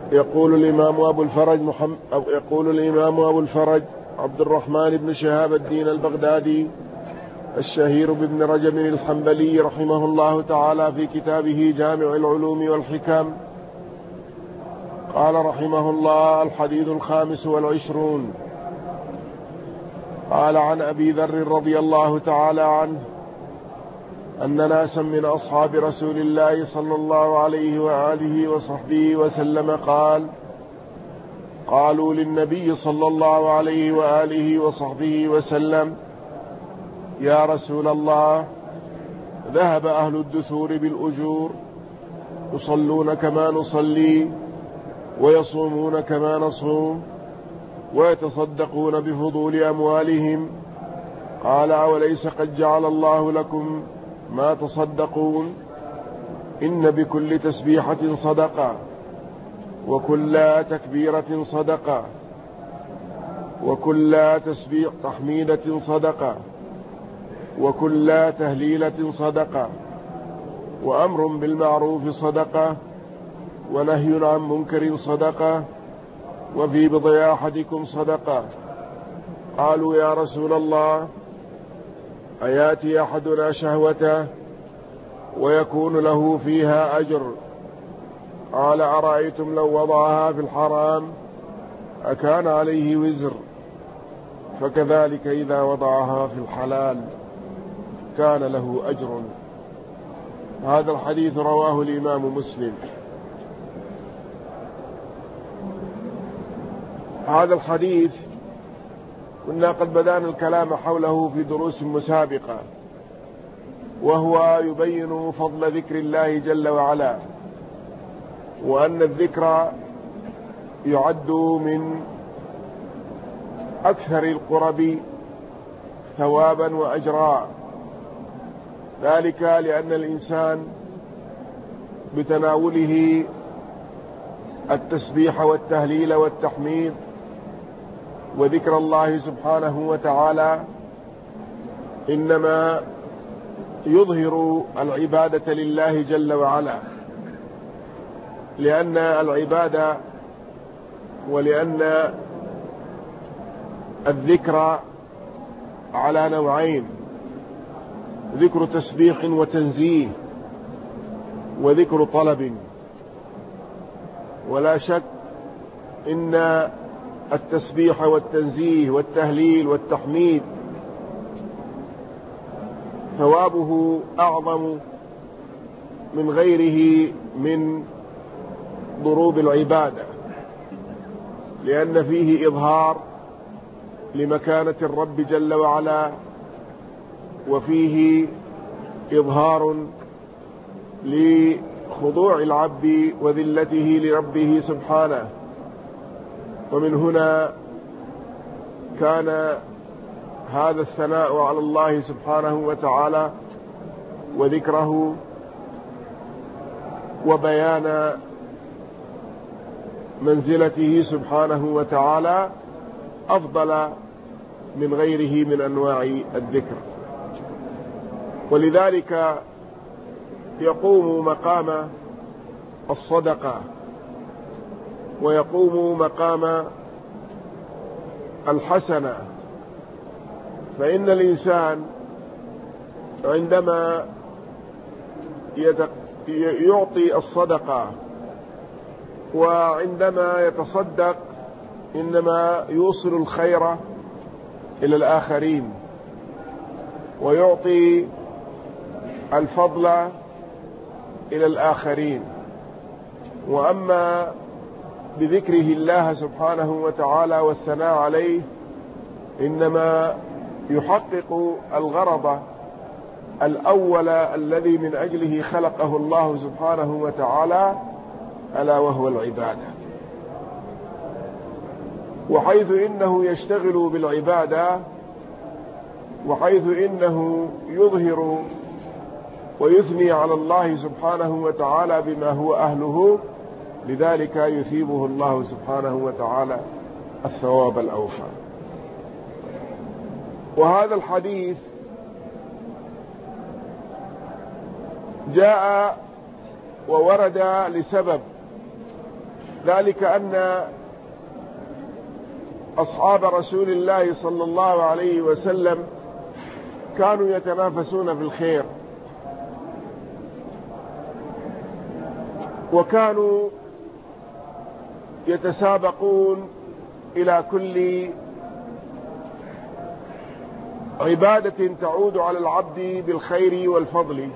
يقول الإمام أبو الفرج عبد الرحمن بن شهاب الدين البغدادي الشهير بابن رجب الحنبلي رحمه الله تعالى في كتابه جامع العلوم والحكم، قال رحمه الله: الحديث 25. قال: عن أبي ذر رضي الله تعالى عنه أن ناسا من أصحاب رسول الله صلى الله عليه وآله وصحبه وسلم قالوا للنبي صلى الله عليه وآله وصحبه وسلم: يا رسول الله، ذهب أهل الدثور بالأجور، يصلون كما نصلي ويصومون كما نصوم ويتصدقون بفضول أموالهم. قال: أوليس قد جعل الله لكم ما تصدقون؟ إن بكل تسبيحة صدقة، وكل تكبيرة صدقة، وكل تحميدة صدقة، وكل تهليلة صدقة، وأمر بالمعروف صدقة، ونهي عن منكر صدقة، وفي بضع أحدكم صدقة. قالوا: يا رسول الله، أياتي أحدنا شهوته ويكون له فيها أجر؟ قال: أرأيتم لو وضعها في الحرام أكان عليه وزر؟ فكذلك إذا وضعها في الحلال كان له أجر. هذا الحديث رواه الإمام مسلم. هذا الحديث كنا قد بدأنا الكلام حوله في دروس مسابقة، وهو يبين فضل ذكر الله جل وعلا، وأن الذكر يعد من أكثر القرب ثوابا وأجرا، ذلك لأن الإنسان بتناوله التسبيح والتهليل والتحميد وذكر الله سبحانه وتعالى إنما يظهر العبادة لله جل وعلا، لأن العبادة ولأن الذكر على نوعين: ذكر تسبيح وتنزيه، وذكر طلب. ولا شك إن التسبيح والتنزيه والتهليل والتحميد ثوابه أعظم من غيره من ضروب العبادة، لأن فيه إظهار لمكانة الرب جل وعلا، وفيه إظهار لخضوع العبد وذلته لربه سبحانه. ومن هنا كان هذا الثناء على الله سبحانه وتعالى وذكره وبيان منزلته سبحانه وتعالى أفضل من غيره من أنواع الذكر، ولذلك يقوم مقام الصدقة ويقوم مقام الحسنة. فإن الإنسان عندما يعطي الصدقة وعندما يتصدق إنما يوصل الخير إلى الآخرين ويعطي الفضل إلى الآخرين. وأما بذكره الله سبحانه وتعالى والثناء عليه إنما يحقق الغرض الأول الذي من أجله خلقه الله سبحانه وتعالى، ألا وهو العبادة. وحيث إنه يشتغل بالعبادة، وحيث إنه يظهر ويثني على الله سبحانه وتعالى بما هو أهله، لذلك يثيبه الله سبحانه وتعالى الثواب الأوفى. وهذا الحديث جاء وورد لسبب، ذلك أن أصحاب رسول الله صلى الله عليه وسلم كانوا يتنافسون في الخير، وكانوا يتسابقون إلى كل عبادة تعود على العبد بالخير والفضل.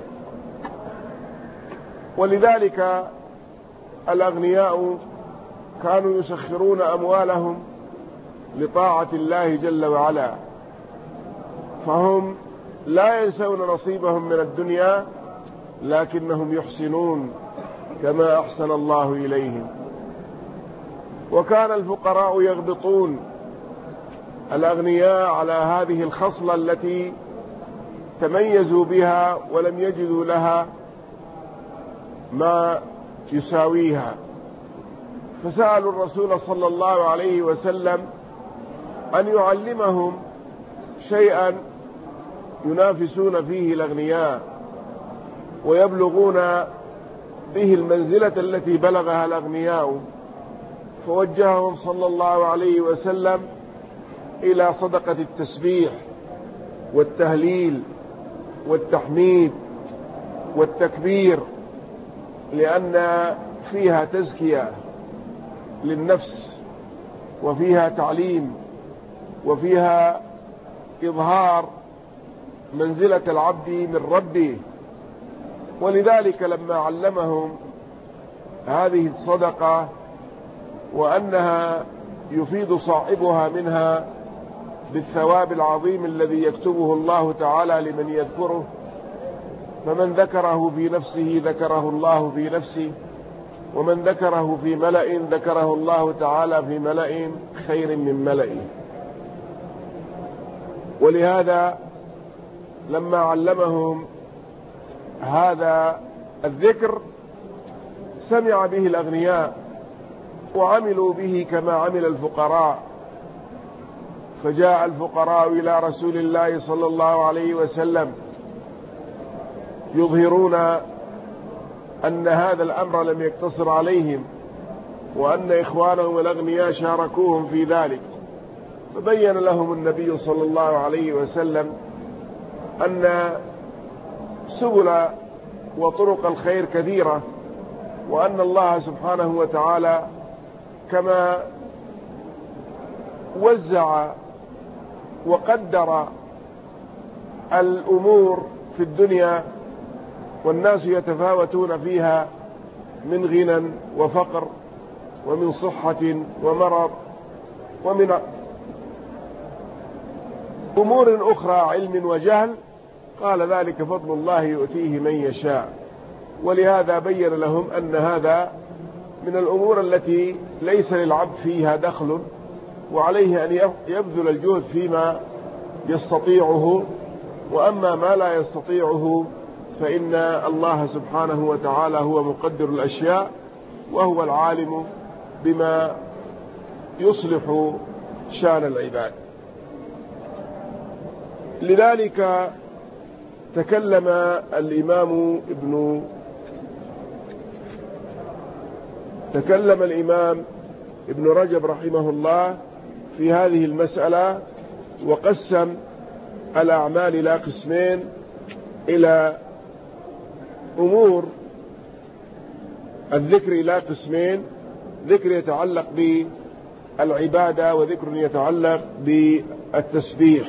ولذلك الأغنياء كانوا يسخرون أموالهم لطاعة الله جل وعلا، فهم لا ينسون نصيبهم من الدنيا، لكنهم يحسنون كما أحسن الله إليهم. وكان الفقراء يغبطون الأغنياء على هذه الخصلة التي تميزوا بها ولم يجدوا لها ما يساويها، فسألوا الرسول صلى الله عليه وسلم أن يعلمهم شيئا ينافسون فيه الأغنياء ويبلغون به المنزلة التي بلغها الأغنياء، فوجههم صلى الله عليه وسلم إلى صدقة التسبيح والتهليل والتحميد والتكبير، لأن فيها تزكية للنفس، وفيها تعليم، وفيها إظهار منزلة العبد من ربه. ولذلك لما علمهم هذه الصدقة وأنها يفيد صاحبها منها بالثواب العظيم الذي يكتبه الله تعالى لمن يذكره، فمن ذكره في نفسه ذكره الله في نفسه، ومن ذكره في ملأ ذكره الله تعالى في ملأ خير من ملئه. ولهذا لما علمهم هذا الذكر سمع به الأغنياء وعملوا به كما عمل الفقراء، فجاء الفقراء إلى رسول الله صلى الله عليه وسلم يظهرون أن هذا الأمر لم يقتصر عليهم، وأن إخوانهم الأغنياء شاركوهم في ذلك، فبين لهم النبي صلى الله عليه وسلم أن سبل وطرق الخير كثيرة، وأن الله سبحانه وتعالى كما وزع وقدر الأمور في الدنيا والناس يتفاوتون فيها من غنى وفقر، ومن صحة ومرض، ومن أمور أخرى علم وجهل، قال ذلك فضل الله يؤتيه من يشاء. ولهذا بين لهم أن هذا من الأمور التي ليس للعبد فيها دخل، وعليه أن يبذل الجهد فيما يستطيعه، وأما ما لا يستطيعه فإن الله سبحانه وتعالى هو مقدر الأشياء، وهو العالم بما يصلح شان العباد. لذلك تكلم الإمام ابن رجب رحمه الله في هذه المسألة، وقسم الأعمال إلى قسمين، إلى أمور الذكر إلى قسمين: ذكر يتعلق بالعبادة، وذكر يتعلق بالتسبيح.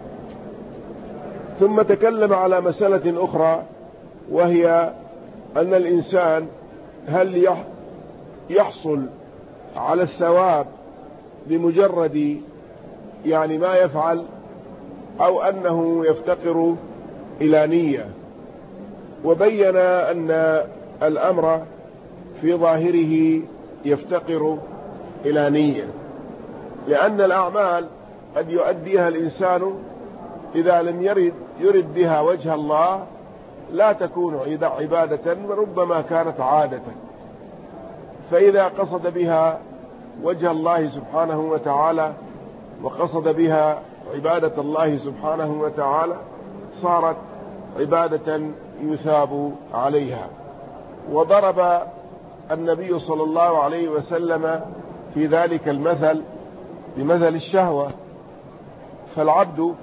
ثم تكلم على مسألة أخرى، وهي أن الإنسان هل يحصل على الثواب بمجرد ما يفعل، أو أنه يفتقر إلى نية. وبين أن الأمر في ظاهره يفتقر إلى نية، لأن الأعمال قد يؤديها الإنسان إذا لم يرد بها وجه الله لا تكون عبادة، وربما كانت عادة. فإذا قصد بها وجه الله سبحانه وتعالى، وقصد بها عبادة الله سبحانه وتعالى، صارت عبادة يثاب عليها. وضرب النبي صلى الله عليه وسلم في ذلك المثل بمثل الشهوة. فالعبد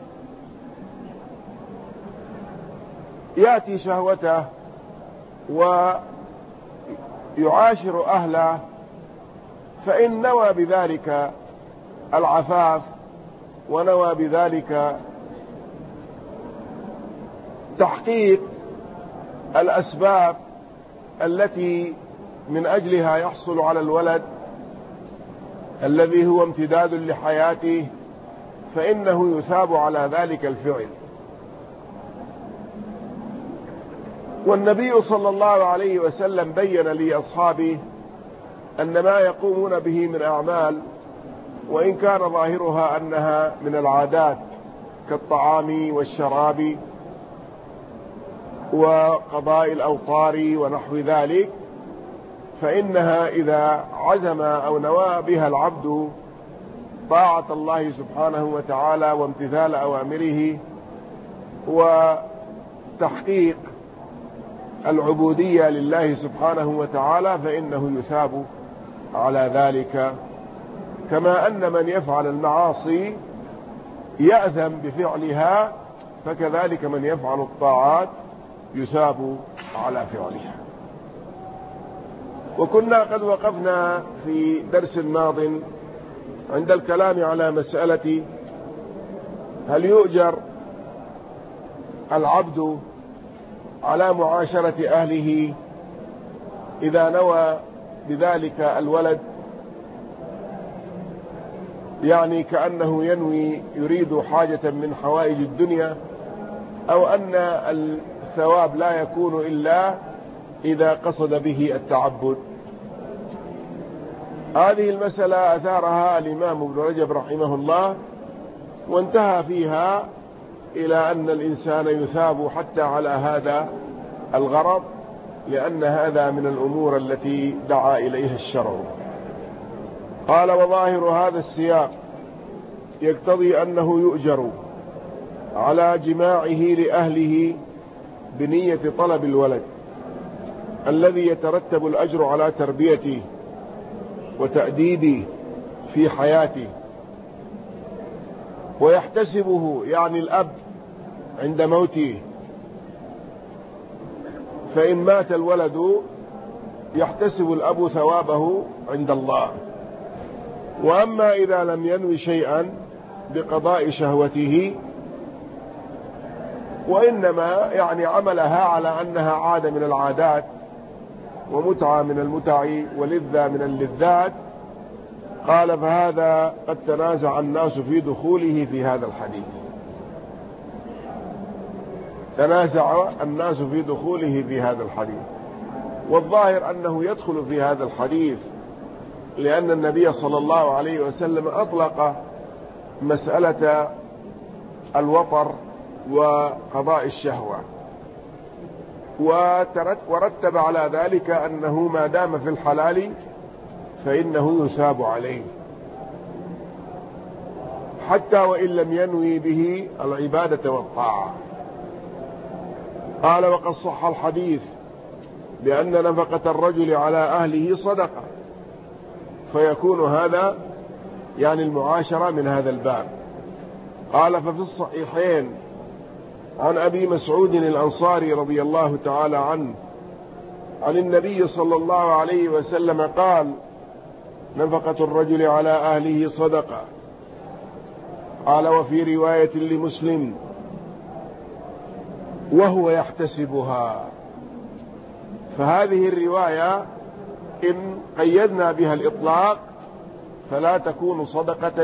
يأتي شهوته ويعاشر أهله، فإن نوى بذلك العفاف ونوى بذلك تحقيق الأسباب التي من أجلها يحصل على الولد الذي هو امتداد لحياته، فإنه يثاب على ذلك الفعل. والنبي صلى الله عليه وسلم بين لأصحابه أن ما يقومون به من أعمال، وإن كان ظاهرها أنها من العادات كالطعام والشراب وقضاء الأوطار ونحو ذلك، فإنها إذا عزم أو نوى بها العبد طاعة الله سبحانه وتعالى وامتثال أوامره وتحقيق العبودية لله سبحانه وتعالى، فإنه يثاب على ذلك، كما أن من يفعل المعاصي يأثم بفعلها، فكذلك من يفعل الطاعات يثاب على فعلها. وكنا قد وقفنا في درس ماض عند الكلام على مسألة هل يؤجر العبد على معاشرة أهله إذا نوى بذلك الولد، يعني كأنه ينوي يريد حاجة من حوائج الدنيا، أو أن الثواب لا يكون إلا إذا قصد به التعبد. هذه المسألة أثارها الإمام ابن رجب رحمه الله، وانتهى فيها إلى أن الإنسان يثاب حتى على هذا الغرض، لأن هذا من الأمور التي دعا إليها الشرع. قال: وظاهر هذا السياق يقتضي أنه يؤجر على جماعه لأهله بنية طلب الولد الذي يترتب الأجر على تربيته وتأديبه في حياته، ويحتسبه يعني الأب عند موته، فإن مات الولد يحتسب الأب ثوابه عند الله. وأما إذا لم ينوي شيئا بقضاء شهوته، وإنما يعني عملها على أنها عادة من العادات ومتعة من المتع ولذة من اللذات، قال: فهذا قد تنازع الناس في دخوله في هذا الحديث. تنازع الناس في دخوله في هذا الحديث، والظاهر أنه يدخل في هذا الحديث، لأن النبي صلى الله عليه وسلم أطلق مسألة الوطر وقضاء الشهوة، ورتب على ذلك أنه ما دام في الحلال فإنه يثاب عليه، حتى وإن لم ينوي به العبادة والطاعة. قال: وقد صح الحديث بأن نفقة الرجل على أهله صدقة، فيكون هذا يعني المعاشرة من هذا الباب. قال: ففي الصحيحين عن أبي مسعود الأنصاري رضي الله تعالى عنه عن النبي صلى الله عليه وسلم قال: نفقة الرجل على أهله صدقة. قال: وفي رواية لمسلم: وهو يحتسبها. فهذه الرواية إن قيدنا بها الإطلاق فلا تكون صدقة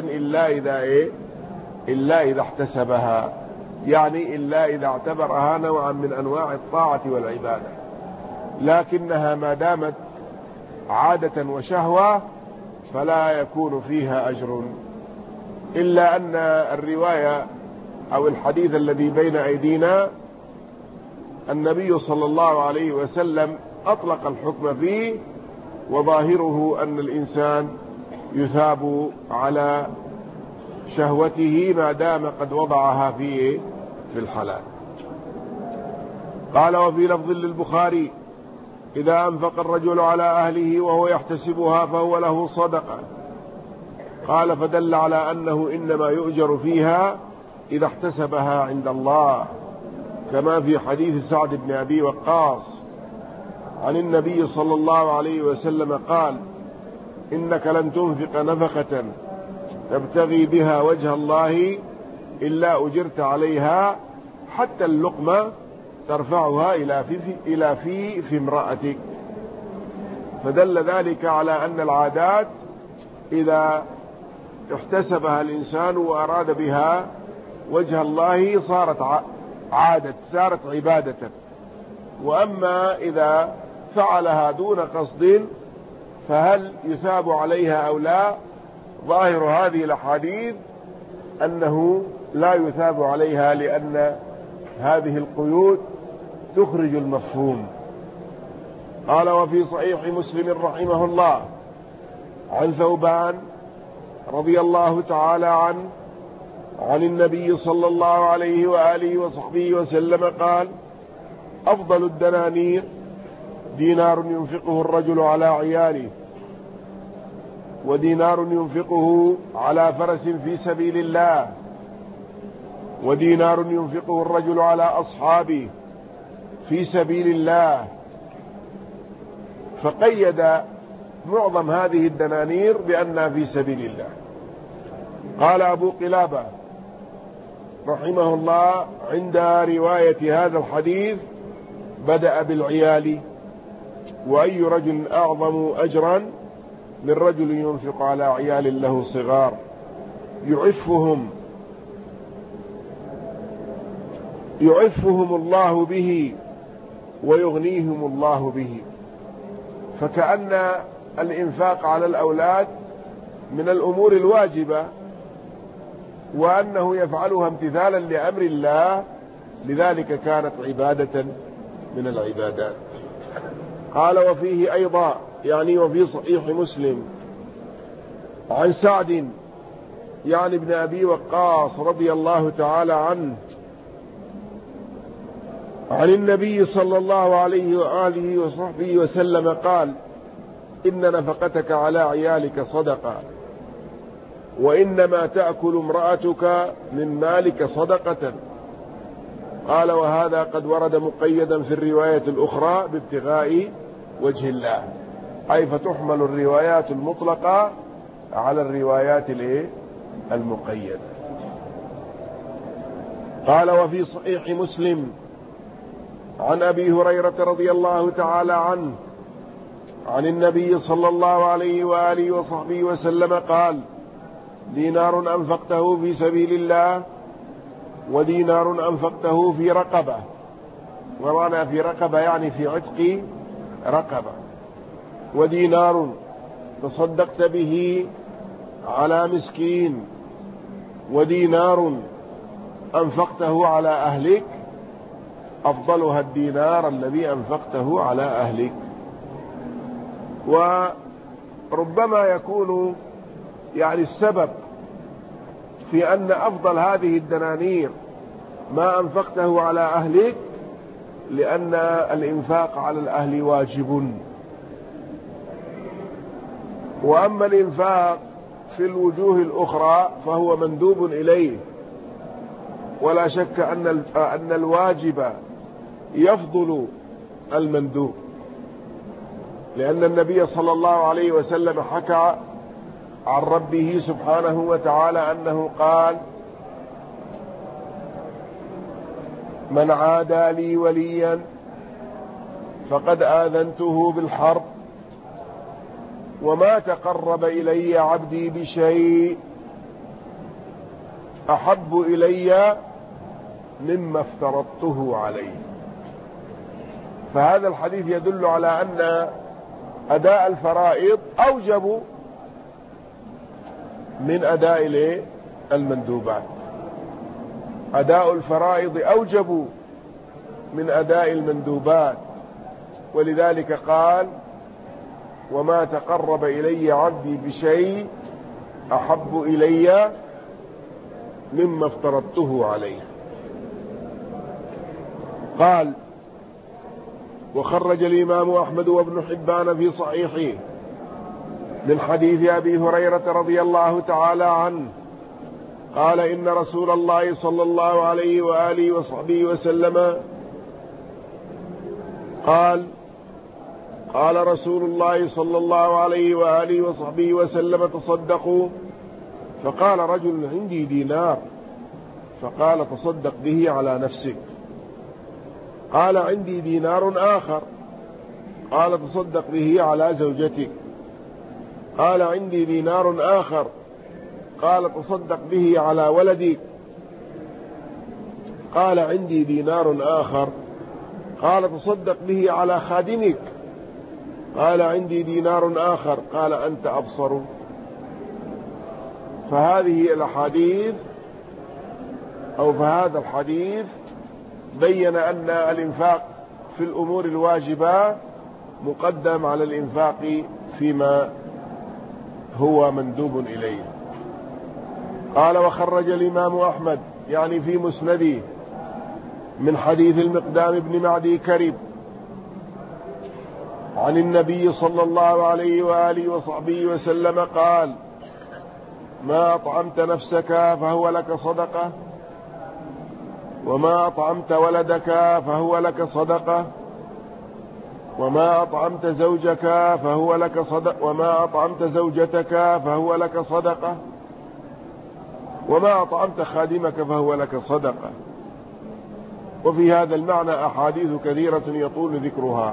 إلا إذا احتسبها، يعني إلا إذا اعتبرها نوعا من أنواع الطاعة والعبادة، لكنها ما دامت عادة وشهوة فلا يكون فيها أجر، إلا أن الرواية أو الحديث الذي بين أيدينا النبي صلى الله عليه وسلم أطلق الحكم فيه، وظاهره أن الإنسان يثاب على شهوته ما دام قد وضعها في الحلال. قال: وفي لفظ للبخاري: إذا أنفق الرجل على أهله وهو يحتسبها فهو له صدقة. قال فدل على أنه إنما يؤجر فيها إذا احتسبها عند الله، كما في حديث سعد بن أبي وقاص عن النبي صلى الله عليه وسلم قال: إنك لن تنفق نفقة تبتغي بها وجه الله إلا أجرت عليها حتى اللقمة ترفعها إلى في امرأتك. فدل ذلك على أن العادات إذا احتسبها الإنسان وأراد بها وجه الله صارت عادة، صارت عبادة. وأما إذا فعلها دون قصد فهل يثاب عليها أو لا؟ ظاهر هذه الأحاديث أنه لا يثاب عليها، لأن هذه القيود تخرج المفهوم. قال: وفي صحيح مسلم رحمه الله عن ثوبان رضي الله تعالى عنه عن النبي صلى الله عليه وآله وصحبه وسلم قال: أفضل الدنانير دينار ينفقه الرجل على عياله، ودينار ينفقه على فرس في سبيل الله، ودينار ينفقه الرجل على أصحابه في سبيل الله. فقيد معظم هذه الدنانير بأنها في سبيل الله. قال أبو قلابة رحمه الله عند رواية هذا الحديث: بدأ بالعيال، وأي رجل أعظم أجرا من رجل ينفق على عيال له صغار يعفهم الله به ويغنيهم الله به. فكأن الإنفاق على الأولاد من الأمور الواجبة، وأنه يفعلها امتثالا لأمر الله، لذلك كانت عبادة من العبادات. قال: وفيه أيضا، يعني وفي صحيح مسلم، عن سعد يعني ابن أبي وقاص رضي الله تعالى عنه عن النبي صلى الله عليه وآله وصحبه وسلم قال: إن نفقتك على عيالك صدقة، وإنما تأكل امرأتك من مالك صدقة. قال: وهذا قد ورد مقيدا في الرواية الأخرى بابتغاء وجه الله، أي فتحمل الروايات المطلقة على الروايات المقيدة. قال: وفي صحيح مسلم عن أبي هريرة رضي الله تعالى عنه عن النبي صلى الله عليه وآله وصحبه وسلم قال: دينار أنفقته في سبيل الله، ودينار أنفقته في رقبة. ومعنى في رقبة يعني في عتق رقبة. ودينار تصدقت به على مسكين، ودينار أنفقته على أهلك، أفضلها الدينار الذي أنفقته على أهلك. وربما يكون يعني السبب في أن أفضل هذه الدنانير ما أنفقته على أهلك، لأن الإنفاق على الأهل واجب، وأما الإنفاق في الوجوه الأخرى فهو مندوب إليه. ولا شك أن الواجب يفضل المندوب، لأن النبي صلى الله عليه وسلم حكى عن ربه سبحانه وتعالى أنه قال: من عادى لي وليا فقد آذنته بالحرب، وما تقرب إلي عبدي بشيء أحب إلي مما افترضته عليه. فهذا الحديث يدل على أن أداء الفرائض أوجب من أداء المندوبات. أداء الفرائض أوجب من أداء المندوبات، ولذلك قال: وما تقرب إلي عبدي بشيء أحب إلي مما افترضته عليه. قال: وخرج الإمام أحمد وابن حبان في صحيحه من حديث أبي هريرة رضي الله تعالى عنه قال إن رسول الله صلى الله عليه وآله وصحبه وسلم قال رسول الله صلى الله عليه وآله وصحبه وسلم تصدقوا. فقال رجل عندي دينار، فقال تصدق به على نفسك. قال عندي دينار آخر، قال تصدق به على زوجتك. قال عندي دينار آخر، قال تصدق به على ولدك. قال عندي دينار آخر، قال تصدق به على خادمك. قال عندي دينار آخر، قال أنت أبصر. فهذه الأحاديث أو فهذا الحديث بين أن الإنفاق في الأمور الواجبة مقدم على الإنفاق فيما هو مندوب إليه. قال وخرج الإمام أحمد يعني في مسنده من حديث المقدام بن معدي كرب عن النبي صلى الله عليه وآله وصحبه وسلم قال ما أطعمت نفسك فهو لك صدقة، وما أطعمت ولدك فهو لك صدقة، وما أطعمت زوجك فهو لك صدقة، وما أطعمت زوجتك فهو لك صدقة، وما أطعمت خادمك فهو لك صدقة. وفي هذا المعنى أحاديث كثيرة يطول ذكرها،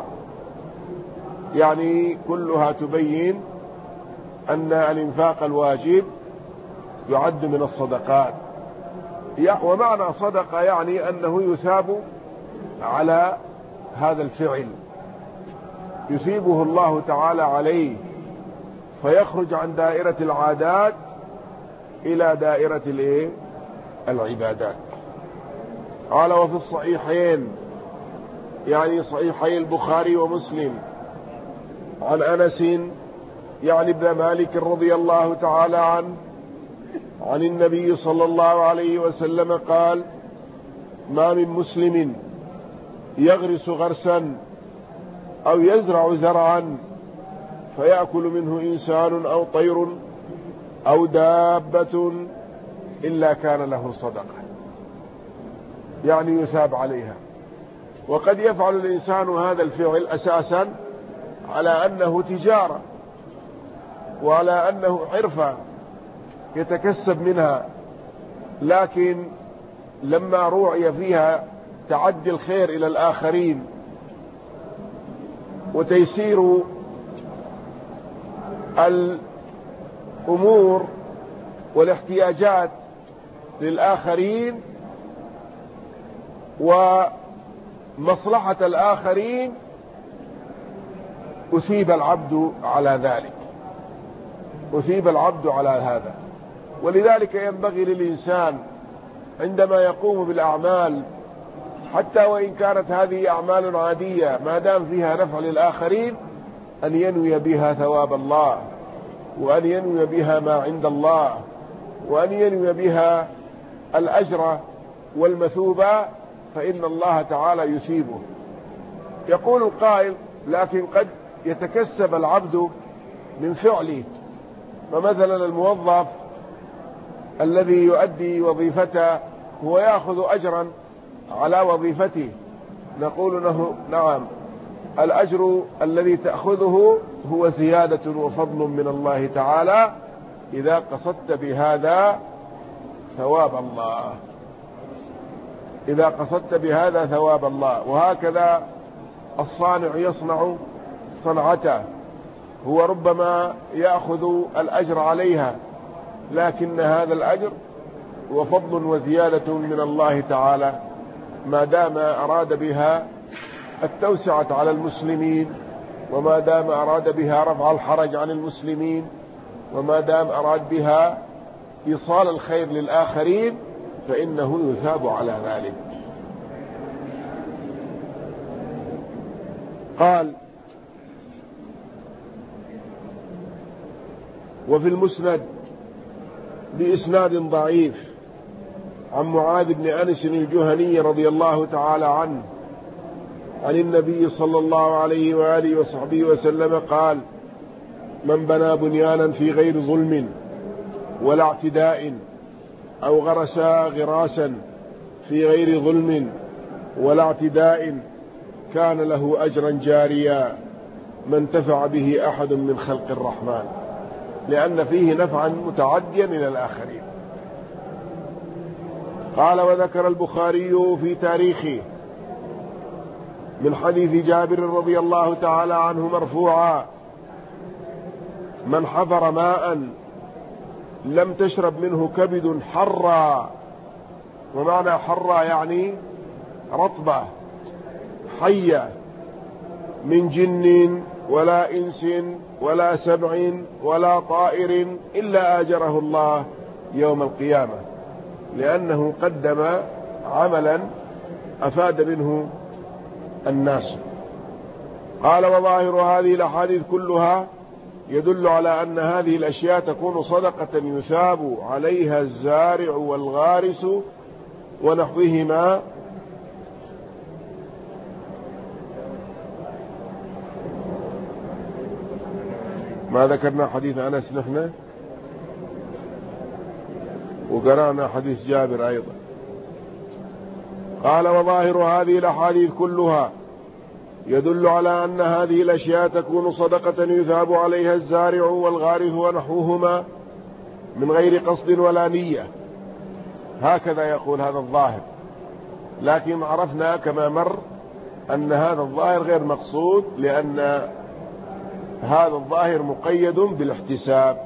يعني كلها تبين أن الإنفاق الواجب يعد من الصدقات. ومعنى صدقة يعني أنه يثاب على هذا الفعل، يثيبه الله تعالى عليه، فيخرج عن دائرة العادات إلى دائرة العبادات. قال وفي الصحيحين يعني صحيحي البخاري ومسلم عن أنس يعني ابن مالك رضي الله تعالى عنه عن النبي صلى الله عليه وسلم قال ما من مسلم يغرس غرسا أو يزرع زرعا فيأكل منه إنسان أو طير أو دابة إلا كان له صدقة، يعني يثاب عليها. وقد يفعل الإنسان هذا الفعل أساسا على أنه تجارة وعلى أنه حرفة يتكسب منها، لكن لما روعي فيها تعدي الخير إلى الآخرين وتيسير الأمور والاحتياجات للآخرين ومصلحة الآخرين، أثيب العبد على ذلك، أثيب العبد على هذا. ولذلك ينبغي للإنسان عندما يقوم بالأعمال حتى وإن كانت هذه أعمال عادية ما دام فيها نفع للآخرين أن ينوي بها ثواب الله، وأن ينوي بها ما عند الله، وأن ينوي بها الأجر والمثوبة، فإن الله تعالى يثيبه. يقول القائل لكن قد يتكسب العبد من فعله، فمثلا الموظف الذي يؤدي وظيفته هو يأخذ أجرا على وظيفته، نقول له نعم الأجر الذي تأخذه هو زيادة وفضل من الله تعالى إذا قصدت بهذا ثواب الله، إذا قصدت بهذا ثواب الله. وهكذا الصانع يصنع صنعته، هو ربما يأخذ الأجر عليها، لكن هذا الأجر هو فضل وزيادة من الله تعالى ما دام أراد بها التوسعة على المسلمين، وما دام أراد بها رفع الحرج عن المسلمين، وما دام أراد بها إيصال الخير للآخرين، فإنه يثاب على ذلك. قال وفي المسند بإسناد ضعيف عن معاذ بن أنس الجهني رضي الله تعالى عنه عن النبي صلى الله عليه وآله وصحبه وسلم قال: من بنى بنيانا في غير ظلم ولا اعتداء أو غرس غراسا في غير ظلم ولا اعتداء كان له أجرا جاريا ما انتفع به أحد من خلق الرحمن، لأن فيه نفعا متعديا إلى الآخرين. قال: وذكر البخاري في تاريخه من حديث جابر رضي الله تعالى عنه مرفوعا: من حفر ماء لم تشرب منه كبد حرا، ومعنى حرا يعني رطبة حية، من جن ولا إنس ولا سبع ولا طائر إلا آجره الله يوم القيامة، لأنه قدم عملا أفاد منه الناس. قال: وظاهر هذه الأحاديث كلها يدل على أن هذه الأشياء تكون صدقة يثاب عليها الزارع والغارس ونحوهما ما ذكرنا حديث أنس نحن، وقرأنا حديث جابر أيضا. قال: وظاهر هذه الأحاديث كلها يدل على أن هذه الأشياء تكون صدقة يثاب عليها الزارع والغارس ونحوهما من غير قصد ولا نية. هكذا يقول هذا الظاهر، لكن عرفنا كما مر أن هذا الظاهر غير مقصود، لأن هذا الظاهر مقيد بالاحتساب.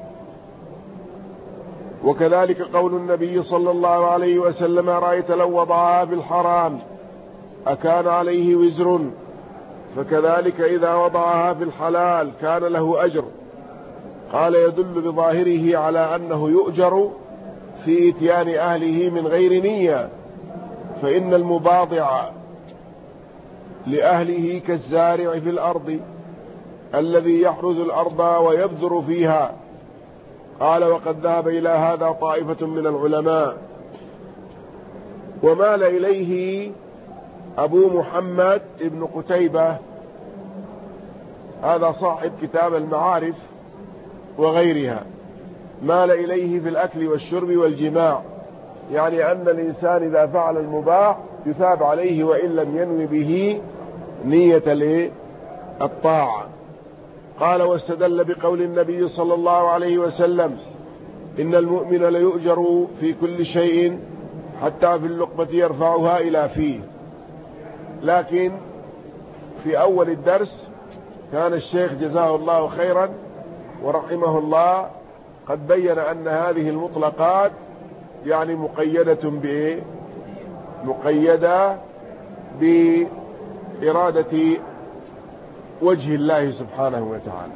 وكذلك قول النبي صلى الله عليه وسلم: رأيت لو وضعها في الحرام أكان عليه وزر، فكذلك إذا وضعها في الحلال كان له أجر. قال: يدل بظاهره على أنه يؤجر في إتيان أهله من غير نية، فإن المباضع لأهله كالزارع في الأرض الذي يحرز الأرض ويبذر فيها. قال: وقد ذهب إلى هذا طائفة من العلماء، ومال إليه أبو محمد ابن قتيبة، هذا صاحب كتاب المعارف وغيرها، مال إليه في الأكل والشرب والجماع، يعني أن الإنسان إذا فعل المباح يثاب عليه وإن لم ينوي به نية الطاعة. قال: واستدل بقول النبي صلى الله عليه وسلم: إن المؤمن ليؤجر في كل شيء حتى في اللقمة يرفعها إلى فيه. لكن في أول الدرس كان الشيخ جزاه الله خيرا ورحمه الله قد بين أن هذه المطلقات يعني مقيدة بإيه؟ مقيدة بإرادة وجه الله سبحانه وتعالى.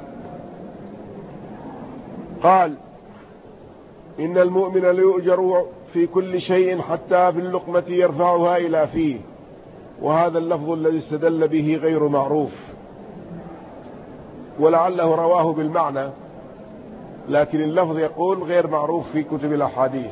قال: إن المؤمن ليؤجر في كل شيء حتى في اللقمة يرفعها إلى فيه. وهذا اللفظ الذي استدل به غير معروف، ولعله رواه بالمعنى، لكن اللفظ يقول غير معروف في كتب الأحاديث.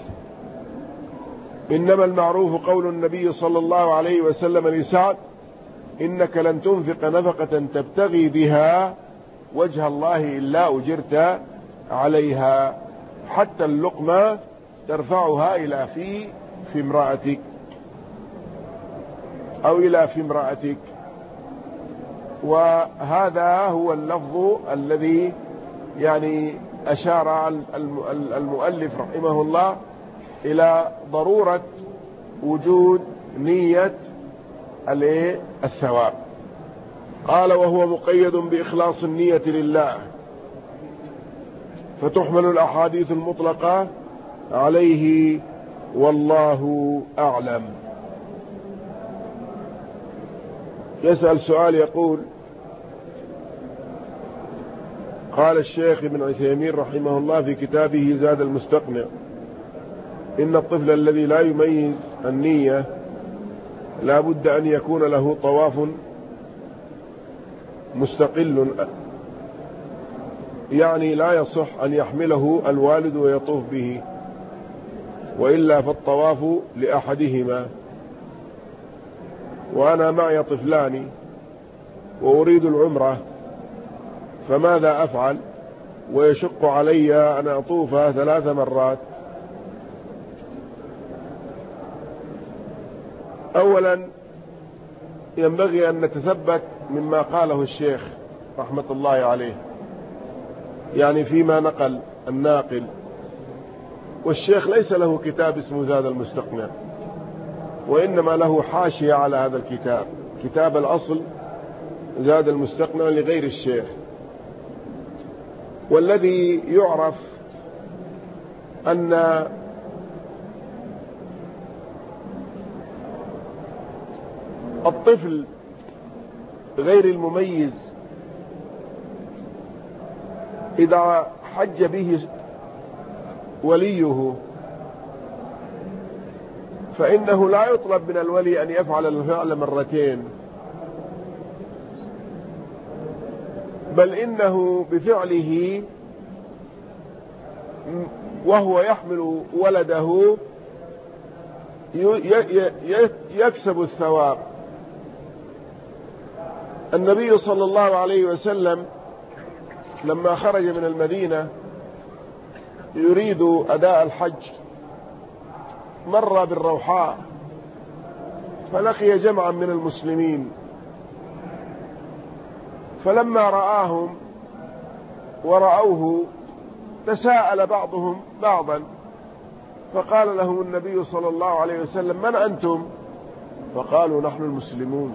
إنما المعروف قول النبي صلى الله عليه وسلم لسعد: إنك لن تنفق نفقة تبتغي بها وجه الله إلا أجرت عليها، حتى اللقمة ترفعها إلى في امرأتك أو إلى في امرأتك. وهذا هو اللفظ الذي يعني أشار المؤلف رحمه الله إلى ضرورة وجود نية الثواب. قال: وهو مقيد بإخلاص النية لله، فتحمل الأحاديث المطلقة عليه، والله أعلم. يسأل سؤال يقول: قال الشيخ ابن عثيمين رحمه الله في كتابه زاد المستقنع: إن الطفل الذي لا يميز النية لا بد أن يكون له طواف مستقل، يعني لا يصح أن يحمله الوالد ويطوف به، وإلا فالطواف لأحدهما. وأنا معي طفلان وأريد العمرة، فماذا أفعل؟ ويشق علي أن أطوفها 3 مرات. أولا ينبغي أن نتثبت مما قاله الشيخ رحمة الله عليه، يعني فيما نقل الناقل. والشيخ ليس له كتاب اسمه زاد المستقنع، وإنما له حاشية على هذا الكتاب، كتاب الأصل زاد المستقنع لغير الشيخ. والذي يعرف أن الطفل غير المميز إذا حج به وليه فإنه لا يطلب من الولي أن يفعل الفعل مرتين، بل إنه بفعله وهو يحمل ولده يكسب الثواب. النبي صلى الله عليه وسلم لما خرج من المدينة يريد أداء الحج مر بالروحاء فلقي جمعا من المسلمين، فلما رآهم ورأوه تساءل بعضهم بعضا، فقال لهم النبي صلى الله عليه وسلم: من أنتم؟ فقالوا: نحن المسلمون.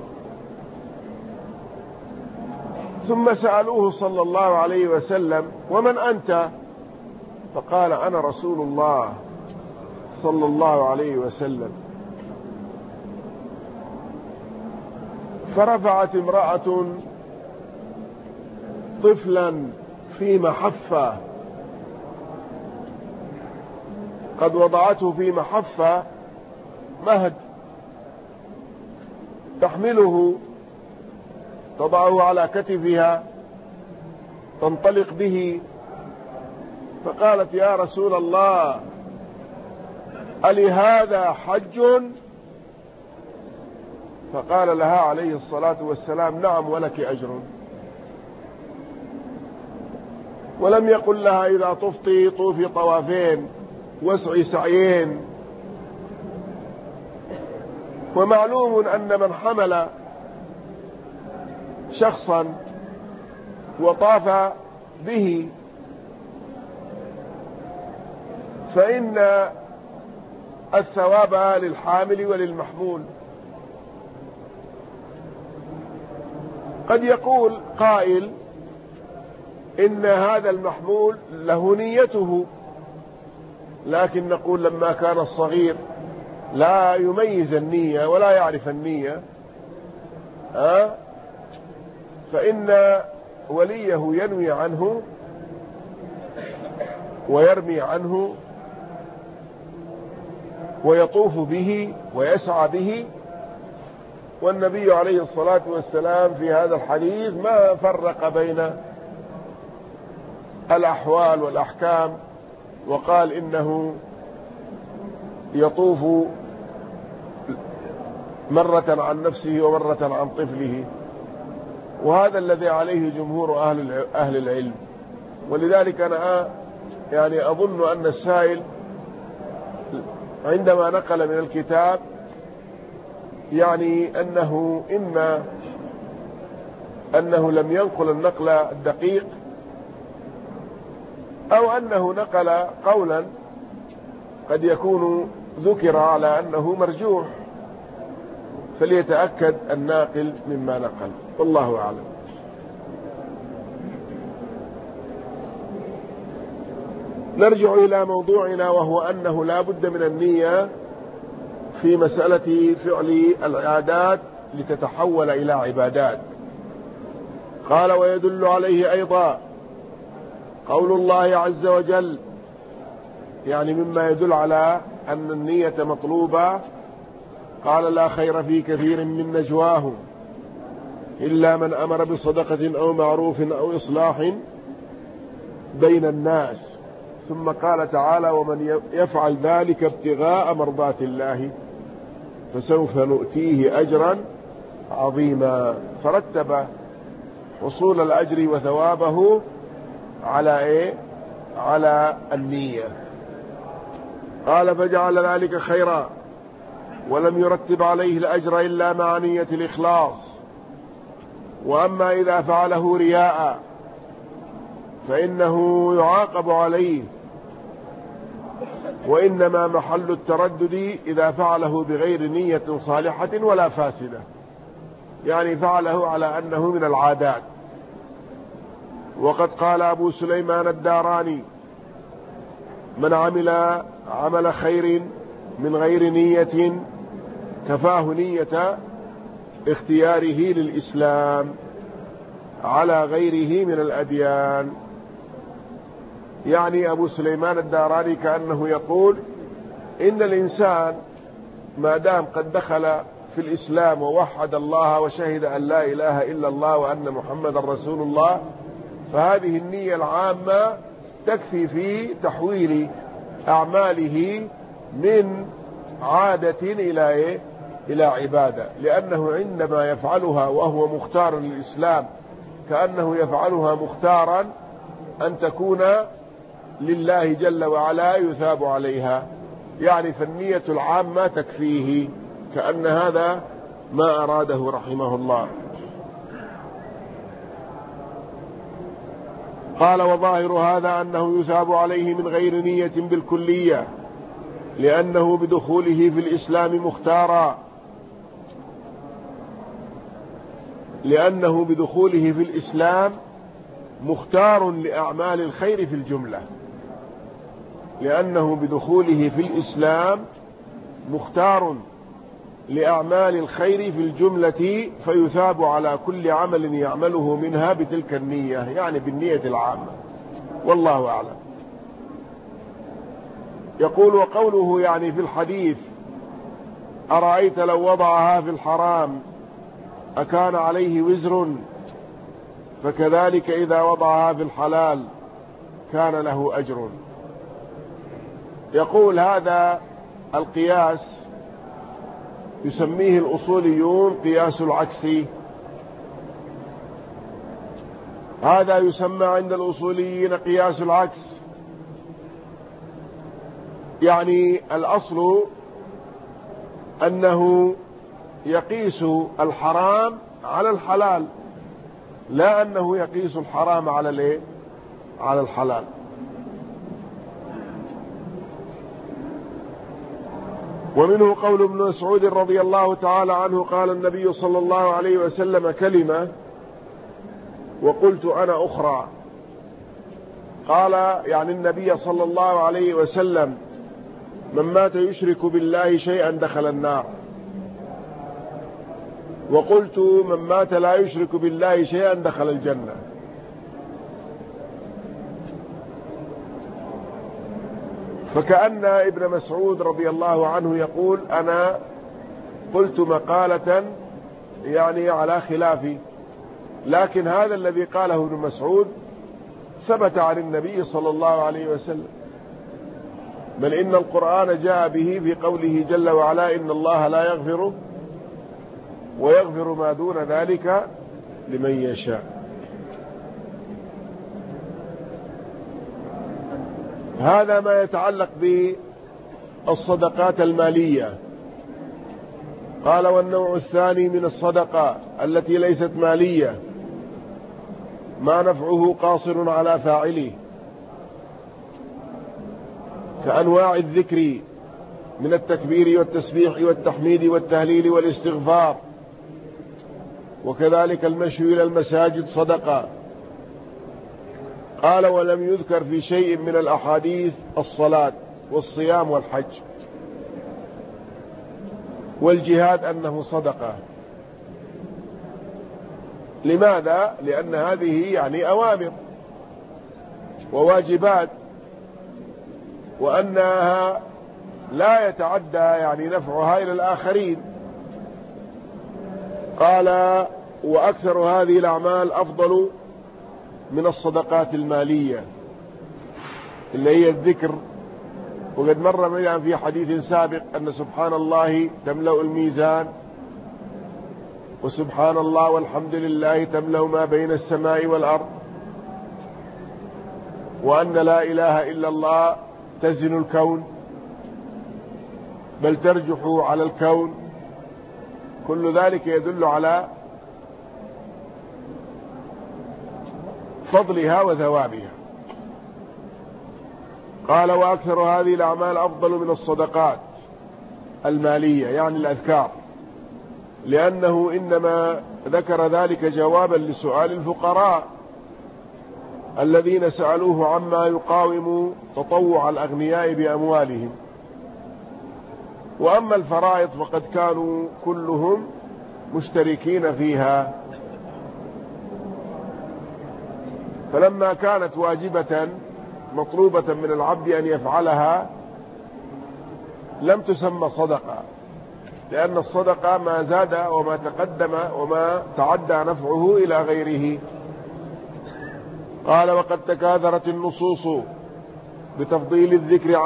ثم سألوه صلى الله عليه وسلم: ومن أنت؟ فقال: أنا رسول الله صلى الله عليه وسلم. فرفعت امرأة طفلا في محفة، قد وضعته في محفة مهد تحمله، تضعه على كتفها تنطلق به، فقالت: يا رسول الله، ألهذا حج؟ فقال لها عليه الصلاة والسلام: نعم، ولك أجر. ولم يقل لها: إذا طفتي طوفي طوافين واسعي سعيين. ومعلوم أن من حمل شخصا وطاف به فإن الثواب للحامل وللمحمول. قد يقول قائل: إن هذا المحمول له نيته، لكن نقول لما كان الصغير لا يميز النية ولا يعرف النية، فإن وليه ينوي عنه ويرمي عنه ويطوف به ويسعى به. والنبي عليه الصلاة والسلام في هذا الحديث ما فرق بين الأحوال والأحكام، وقال إنه يطوف مرة عن نفسه ومرة عن طفله، وهذا الذي عليه جمهور أهل العلم. ولذلك أنا يعني أظن أن السائل عندما نقل من الكتاب يعني أنه إما أنه لم ينقل النقل الدقيق، أو أنه نقل قولا قد يكون ذكر على أنه مرجوح، فليتأكد الناقل مما نقل، والله أعلم. نرجع إلى موضوعنا، وهو أنه لا بد من النية في مسألة فعل العادات لتتحول إلى عبادات. قال: ويدل عليه أيضا قول الله عز وجل، يعني مما يدل على أن النية مطلوبة. قال: لا خير في كثير من نجواهم إلا من أمر بصدقة أو معروف أو إصلاح بين الناس. ثم قال تعالى: ومن يفعل ذلك ابتغاء مرضات الله فسوف نؤتيه أجرا عظيما. فرتب حصول الأجر وثوابه على إيه؟ على النية. قال فجعل ذلك خيرا ولم يرتب عليه الأجر إلا مع نية الإخلاص. وأما إذا فعله رياء فإنه يعاقب عليه، وإنما محل التردد إذا فعله بغير نية صالحة ولا فاسدة، يعني فعله على أنه من العادات. وقد قال أبو سليمان الداراني: من عمل عمل خير من غير نية كفاه نية اختياره للإسلام على غيره من الأديان. يعني أبو سليمان الداراني كأنه يقول إن الإنسان ما دام قد دخل في الإسلام ووحد الله وشهد أن لا إله إلا الله وأن محمد رسول الله، فهذه النية العامة تكفي في تحويل أعماله من عادة إلى عبادة، لأنه عندما يفعلها وهو مختار للإسلام كأنه يفعلها مختارا أن تكون لله جل وعلا يثاب عليها، يعني فالنية العامة تكفيه، كأن هذا ما أراده رحمه الله. قال وظاهر هذا أنه يثاب عليه من غير نية بالكلية، لأنه بدخوله في الإسلام مختارا، لأنه بدخوله في الإسلام مختار لأعمال الخير في الجملة، لأنه بدخوله في الإسلام مختار لأعمال الخير في الجملة، فيثاب على كل عمل يعمله منها بتلك النية، يعني بالنية العامة. والله أعلم. يقول وقوله يعني في الحديث: أرأيت لو وضعها في الحرام أكان عليه وزر؟ فكذلك إذا وضعها في الحلال كان له أجر. يقول هذا القياس يسميه الأصوليون قياس العكس. هذا يسمى عند الأصوليين قياس العكس، يعني الأصل أنه يقيس الحرام على الحلال، لا أنه يقيس الحرام على الحلال. ومنه قول ابن مسعود رضي الله تعالى عنه: قال النبي صلى الله عليه وسلم كلمة وقلت أنا أخرى. قال يعني النبي صلى الله عليه وسلم: من مات يشرك بالله شيئا دخل النار. وقلت: من مات لا يشرك بالله شيئا دخل الجنة. فكأن ابن مسعود رضي الله عنه يقول: أنا قلت مقالة يعني على خلافي، لكن هذا الذي قاله ابن مسعود ثبت عن النبي صلى الله عليه وسلم، بل إن القرآن جاء به في قوله جل وعلا: إن الله لا يغفر ويغفر ما دون ذلك لمن يشاء. هذا ما يتعلق بالصدقات المالية. قال والنوع الثاني من الصدقة التي ليست مالية ما نفعه قاصر على فاعله، كأنواع الذكر من التكبير والتسبيح والتحميد والتهليل والاستغفار، وكذلك المشي إلى المساجد صدقة. قال ولم يذكر في شيء من الأحاديث الصلاة والصيام والحج والجهاد أنه صدقة. لماذا؟ لأن هذه يعني أوامر وواجبات، وأنها لا يتعدى يعني نفعها إلى الآخرين. قال وأكثر هذه الأعمال أفضل من الصدقات المالية اللي هي الذكر. وقد مر معنا في حديث سابق أن سبحان الله تملأ الميزان وسبحان الله والحمد لله تملأ ما بين السماء والأرض، وأن لا إله إلا الله تزن الكون بل ترجح على الكون، كل ذلك يدل على فضلها وثوابها. قال: وأكثر هذه الأعمال أفضل من الصدقات المالية، يعني الأذكار، لأنه إنما ذكر ذلك جوابا لسؤال الفقراء الذين سألوه عما يقاوم تطوع الأغنياء بأموالهم. وأما الفرائض فقد كانوا كلهم مشتركين فيها، فلما كانت واجبة مطلوبة من العبد أن يفعلها لم تسمى صدقة، لأن الصدقة ما زاد وما تقدم وما تعدى نفعه إلى غيره. قال: وقد تكاثرت النصوص بتفضيل الذكر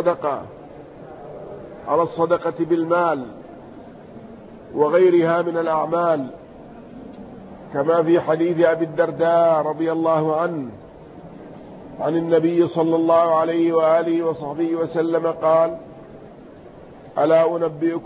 على الصدقة بالمال وغيرها من الأعمال، كما في حديث أبي الدرداء رضي الله عنه عن النبي صلى الله عليه وآله وصحبه وسلم قال: ألا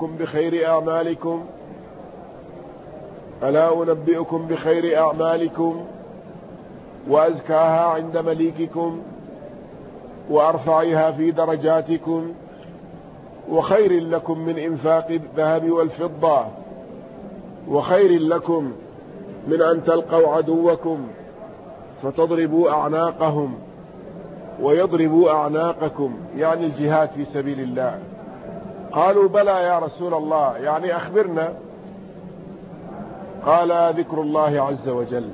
أنبئكم بخير أعمالكم وأزكاها عند مليككم وأرفعها في درجاتكم وخير لكم من إنفاق الذهب والفضة وخير لكم من أن تلقوا عدوكم فتضربوا أعناقهم ويضربوا أعناقكم، يعني الجهاد في سبيل الله. قالوا: بلى يا رسول الله، يعني أخبرنا. قال: ذكر الله عز وجل،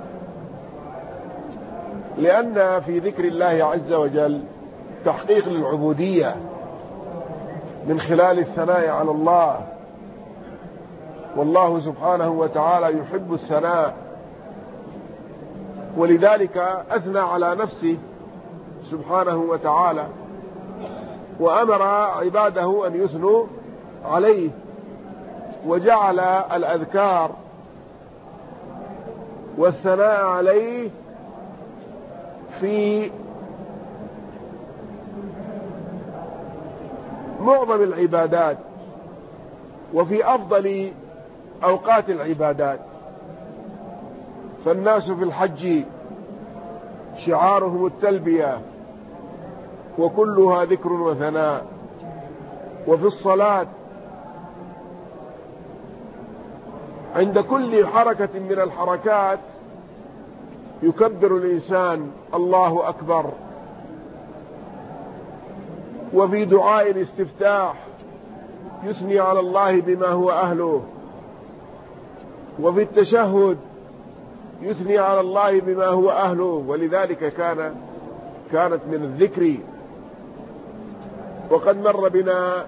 لأن في ذكر الله عز وجل تحقيق للعبودية من خلال الثناء على الله، والله سبحانه وتعالى يحب الثناء، ولذلك أثنى على نفسه سبحانه وتعالى وأمر عباده أن يثنوا عليه، وجعل الأذكار والثناء عليه في معظم العبادات وفي أفضل أوقات العبادات. فالناس في الحج شعارهم التلبية وكلها ذكر وثناء، وفي الصلاة عند كل حركة من الحركات يكبر الإنسان الله أكبر، وفي دعاء الاستفتاح يثني على الله بما هو أهله، وفي التشهد يثني على الله بما هو أهله، ولذلك كانت من الذكر. وقد مر بنا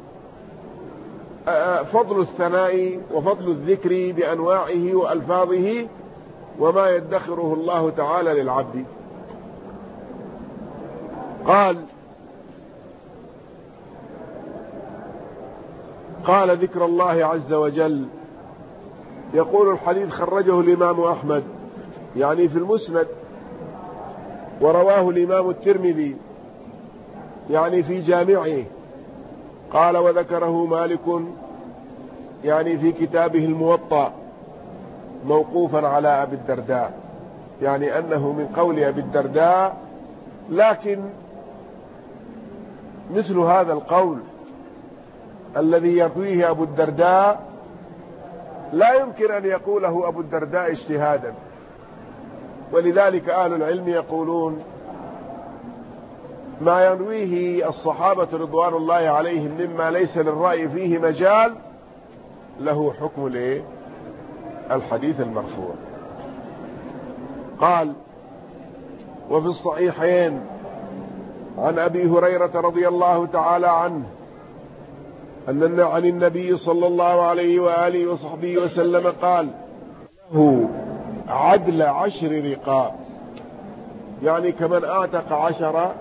فضل الثناء وفضل الذكر بأنواعه وألفاظه وما يدخره الله تعالى للعبد. قال ذكر الله عز وجل. يقول الحديث خرجه الإمام أحمد يعني في المسند، ورواه الإمام الترمذي يعني في جامعه. قال وذكره مالك يعني في كتابه الموطأ موقوفا على أبي الدرداء، يعني أنه من قول أبي الدرداء، لكن مثل هذا القول الذي يرويه أبو الدرداء لا يمكن أن يقوله أبو الدرداء اجتهادا، ولذلك أهل العلم يقولون ما يرويه الصحابة رضوان الله عليهم مما ليس للرأي فيه مجال له حكم الحديث المرفوع. قال وفي الصحيحين عن أبي هريرة رضي الله تعالى عنه عن النبي صلى الله عليه وآله وصحبه وسلم قال له عدل 10 رقاب، يعني كمن أعتق 10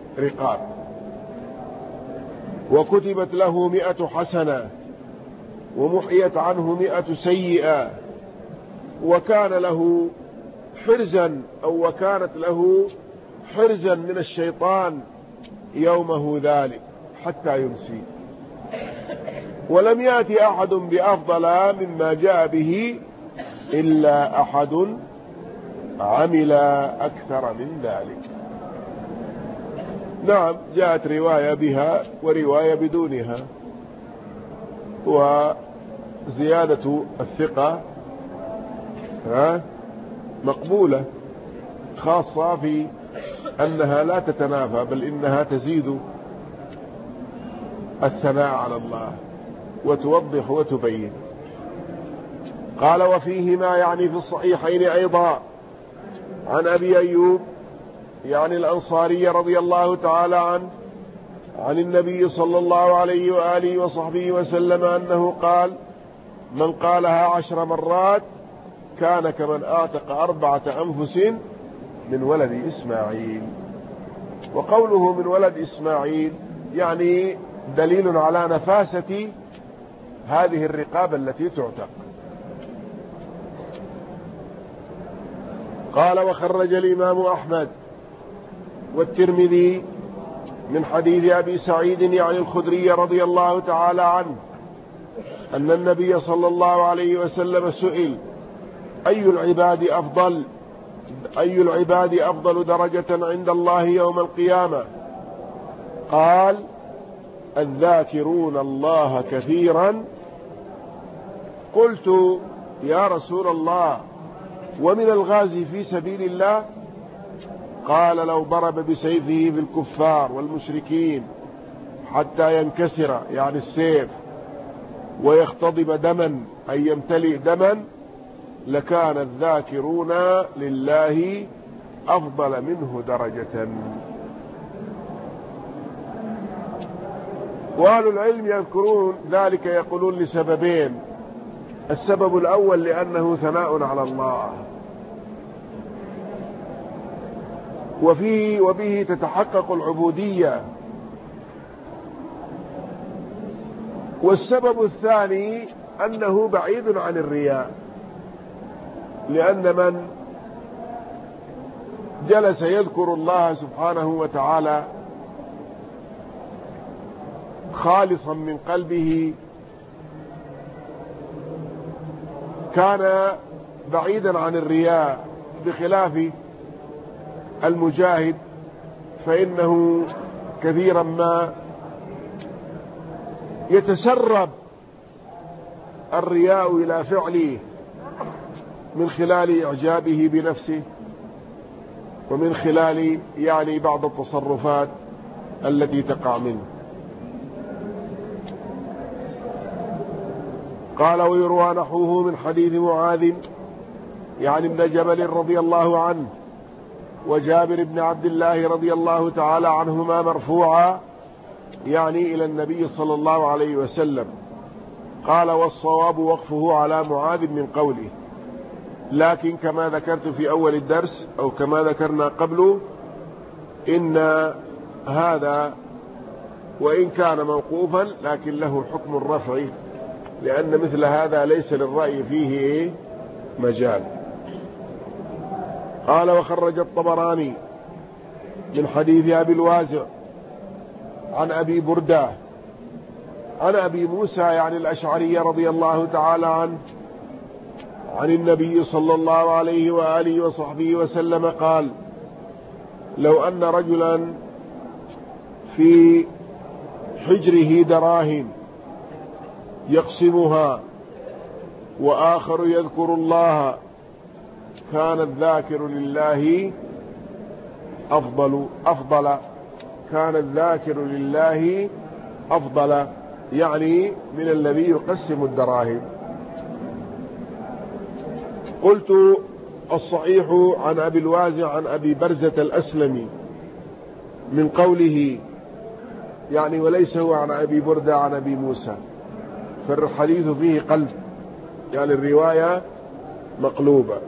رقاب، وكتبت له 100 حسنة، ومحيت عنه 100 سيئة، وكان له حرزا أو وكانت له حرزا من الشيطان يومه ذلك حتى يمسي. ولم يأتي أحد بأفضل مما جاء به إلا أحد عمل أكثر من ذلك. نعم، جاءت رواية بها ورواية بدونها، وزيادة الثقة مقبولة، خاصة في أنها لا تتنافى بل إنها تزيد الثناء على الله وتوضح وتبين. قال وفيهما يعني في الصحيحين أيضا عن أبي أيوب يعني الأنصاري رضي الله تعالى عنه عن النبي صلى الله عليه وآله وصحبه وسلم أنه قال: من قالها 10 مرات كان كمن أعتق 4 أنفس من ولد إسماعيل. وقوله من ولد إسماعيل يعني دليل على نفاسة هذه الرقاب التي تعتق. قال وخرج الإمام أحمد والترمذي من حديث أبي سعيد يعني الخدري رضي الله تعالى عنه أن النبي صلى الله عليه وسلم سئل: أي العباد أفضل درجة عند الله يوم القيامة؟ قال: الذاكرون الله كثيرا. قلت: يا رسول الله، ومن الغازي في سبيل الله؟ قال: لو ضرب بسيفه بالكفار والمشركين حتى ينكسر يعني السيف ويختضب دما أي يمتلئ دما لكان الذاكرون لله أفضل منه درجة. وأهل العلم يذكرون ذلك يقولون لسببين: السبب الأول لأنه ثناء على الله، وبه تتحقق العبودية. والسبب الثاني أنه بعيد عن الرياء، لأن من جلس يذكر الله سبحانه وتعالى خالصا من قلبه كان بعيدا عن الرياء، بخلاف المجاهد فإنه كثيرا ما يتسرب الرياء إلى فعله من خلال إعجابه بنفسه ومن خلال يعني بعض التصرفات التي تقع منه. قال ويروى نحوه من حديث معاذ يعني ابن جبل رضي الله عنه وجابر بن عبد الله رضي الله تعالى عنهما مرفوعا يعني إلى النبي صلى الله عليه وسلم. قال والصواب وقفه على معاذ من قوله، لكن كما ذكرت في أول الدرس أو كما ذكرنا قبله إن هذا وإن كان موقوفا لكن له حكم الرفع، لأن مثل هذا ليس للرأي فيه مجال. قال وخرج الطبراني من حديث أبي الوازع عن أبي بردة عن أبي موسى يعني الأشعري رضي الله تعالى عنه عن النبي صلى الله عليه وآله وصحبه وسلم قال: لو أن رجلا في حجره دراهم يقسمها وآخر يذكر الله كان الذاكر لله أفضل كان الذاكر لله أفضل يعني من الذي يقسم الدراهم. قلت الصحيح عن أبي الوازع عن أبي برزة الأسلمي من قوله يعني وليس هو عن أبي بردة عن أبي موسى، فالحديث فيه قلب يعني الرواية مقلوبة.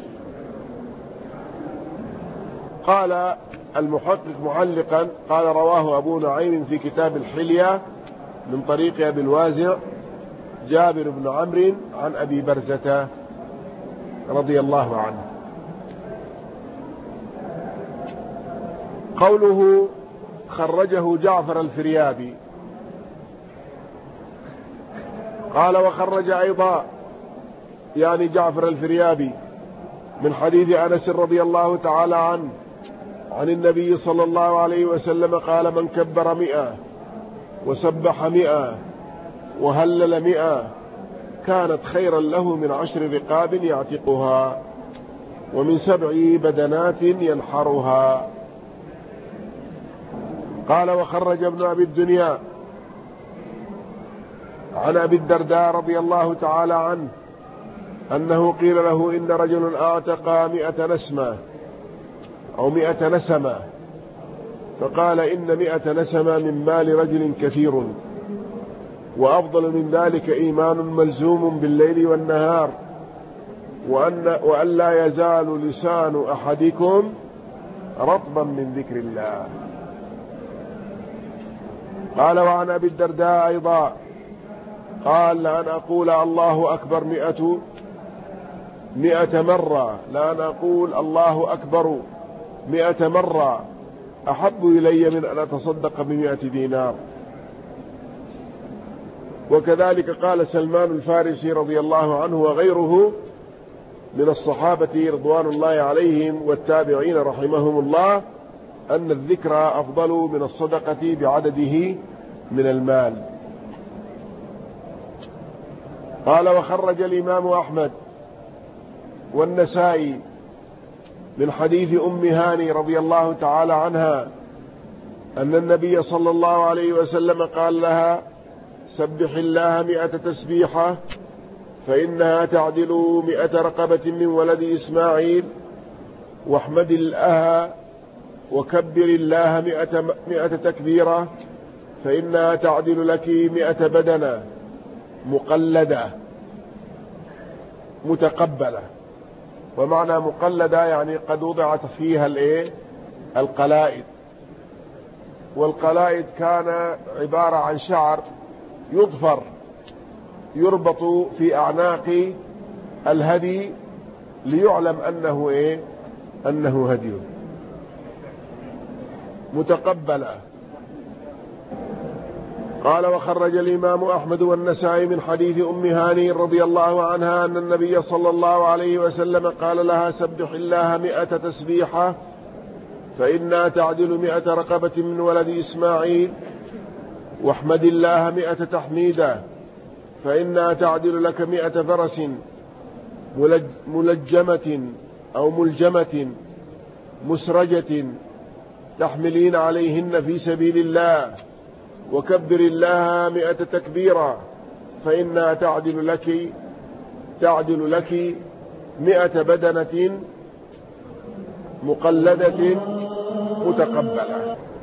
قال المحقق معلقا قال رواه أبو نعيم في كتاب الحلية من طريق أبي الوازع جابر بن عمرو عن أبي برزة رضي الله عنه. قوله خرجه جعفر الفريابي، قال وخرج أيضا يعني جعفر الفريابي من حديث أنس رضي الله تعالى عنه عن النبي صلى الله عليه وسلم قال من كبر 100 وسبح 100 وهلل 100 كانت خيرا له من 10 رقاب يعتقها ومن 7 بدنات ينحرها. قال وخرج ابن أبي الدنيا عن أبي الدرداء رضي الله تعالى عنه أنه قيل له إن رجل أعتق 100 نسمة أو 100 نسمة، فقال إن 100 نسمة من مال رجل كثير، وأفضل من ذلك إيمان ملزوم بالليل والنهار، وأن لا يزال لسان أحدكم رطبا من ذكر الله. قال وعن أبي الدرداء أيضا قال لأن أقول الله أكبر 100 مرة، لأن أقول الله أكبر 100 مرة أحب إلي من أن أتصدق ب100 دينار. وكذلك قال سلمان الفارسي رضي الله عنه وغيره من الصحابة رضوان الله عليهم والتابعين رحمهم الله أن الذكر أفضل من الصدقة بعدده من المال. قال وخرج الإمام أحمد والنسائي من حديث أم هاني رضي الله تعالى عنها أن النبي صلى الله عليه وسلم قال لها سبح الله 100 تسبيحة فإنها تعدل 100 رقبة من ولد إسماعيل، واحمد الله وكبر الله 100 تكبيرة فإنها تعدل لك 100 بدنة مقلدة متقبلة. ومعنى مقلدة يعني قد وضعت فيها القلائد، والقلائد كان عبارة عن شعر يضفر يربط في أعناق الهدي ليعلم أنه هدي متقبلة. قال وخرج الإمام أحمد والنسائي من حديث أم هاني رضي الله عنها أن النبي صلى الله عليه وسلم قال لها سبح الله 100 تسبيحة فإنها تعدل 100 رقبة من ولد إسماعيل، واحمد الله 100 تحميدة فإنها تعدل لك 100 فرس ملجمة أو ملجمة مسرجة تحملين عليهن في سبيل الله، وكبر الله 100 تكبيرا فإنها تعدل لك 100 بدنة مقلدة متقبلة.